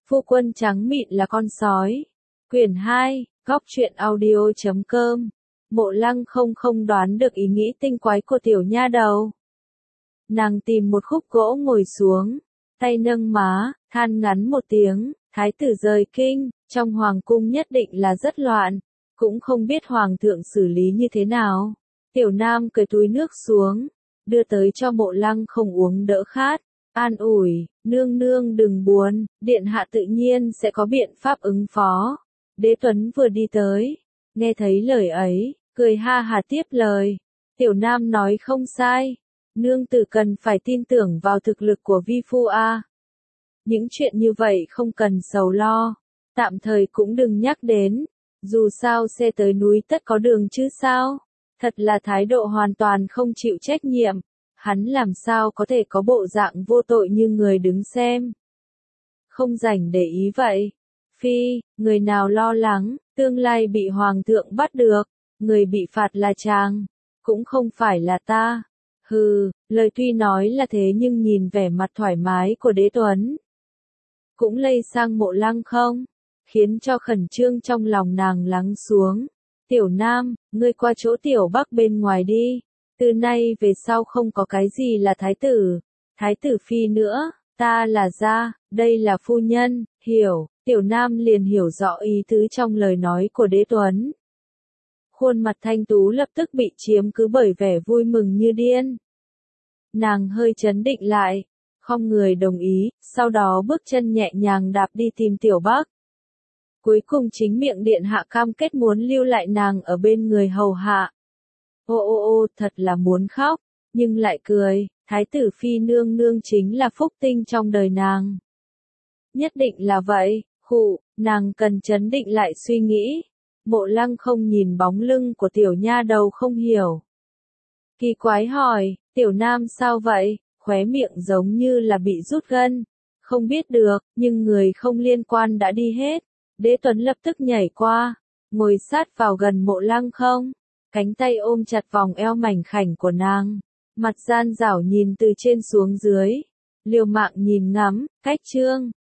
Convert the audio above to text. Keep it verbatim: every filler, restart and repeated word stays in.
Phu quân trắng mịn là con sói. Quyển hai, góc truyện audio chấm com. Mộ Lăng không không đoán được ý nghĩ tinh quái của tiểu nha đầu. Nàng tìm một khúc gỗ ngồi xuống, tay nâng má, than ngắn một tiếng, thái tử rời kinh, trong hoàng cung nhất định là rất loạn, cũng không biết hoàng thượng xử lý như thế nào. Tiểu Nam cởi túi nước xuống, đưa tới cho Mộ Lăng không uống đỡ khát, an ủi, nương nương đừng buồn, điện hạ tự nhiên sẽ có biện pháp ứng phó. Đế Tuấn vừa đi tới, nghe thấy lời ấy, cười ha hà tiếp lời, Tiểu Nam nói không sai, nương tử cần phải tin tưởng vào thực lực của vi phu a. Những chuyện như vậy không cần sầu lo, tạm thời cũng đừng nhắc đến, dù sao xe tới núi tất có đường chứ sao. Thật là thái độ hoàn toàn không chịu trách nhiệm, hắn làm sao có thể có bộ dạng vô tội như người đứng xem. Không rảnh để ý vậy. Phi, người nào lo lắng, tương lai bị hoàng thượng bắt được, người bị phạt là chàng, cũng không phải là ta. Hừ, lời tuy nói là thế nhưng nhìn vẻ mặt thoải mái của Đế Tuấn, cũng lây sang Mộ Lăng không, khiến cho khẩn trương trong lòng nàng lắng xuống. Tiểu Nam, ngươi qua chỗ Tiểu Bắc bên ngoài đi, từ nay về sau không có cái gì là thái tử, thái tử phi nữa, ta là gia, đây là phu nhân, hiểu. Tiểu Nam liền hiểu rõ ý tứ trong lời nói của Đế Tuấn. Khuôn mặt thanh tú lập tức bị chiếm cứ bởi vẻ vui mừng như điên. Nàng hơi chấn định lại, không người đồng ý, sau đó bước chân nhẹ nhàng đạp đi tìm Tiểu Bắc. Cuối cùng chính miệng điện hạ cam kết muốn lưu lại nàng ở bên người hầu hạ. Ô ô ô, thật là muốn khóc, nhưng lại cười, thái tử phi nương nương chính là phúc tinh trong đời nàng. Nhất định là vậy, khụ, nàng cần chấn định lại suy nghĩ. Mộ Lăng không nhìn bóng lưng của tiểu nha đầu không hiểu. Kỳ quái hỏi, Tiểu Nam sao vậy, khóe miệng giống như là bị rút gân. Không biết được, nhưng người không liên quan đã đi hết. Đế Tuấn lập tức nhảy qua, ngồi sát vào gần Mộ Lăng không, cánh tay ôm chặt vòng eo mảnh khảnh của nàng, mặt gian dảo nhìn từ trên xuống dưới, liều mạng nhìn ngắm, cách trương,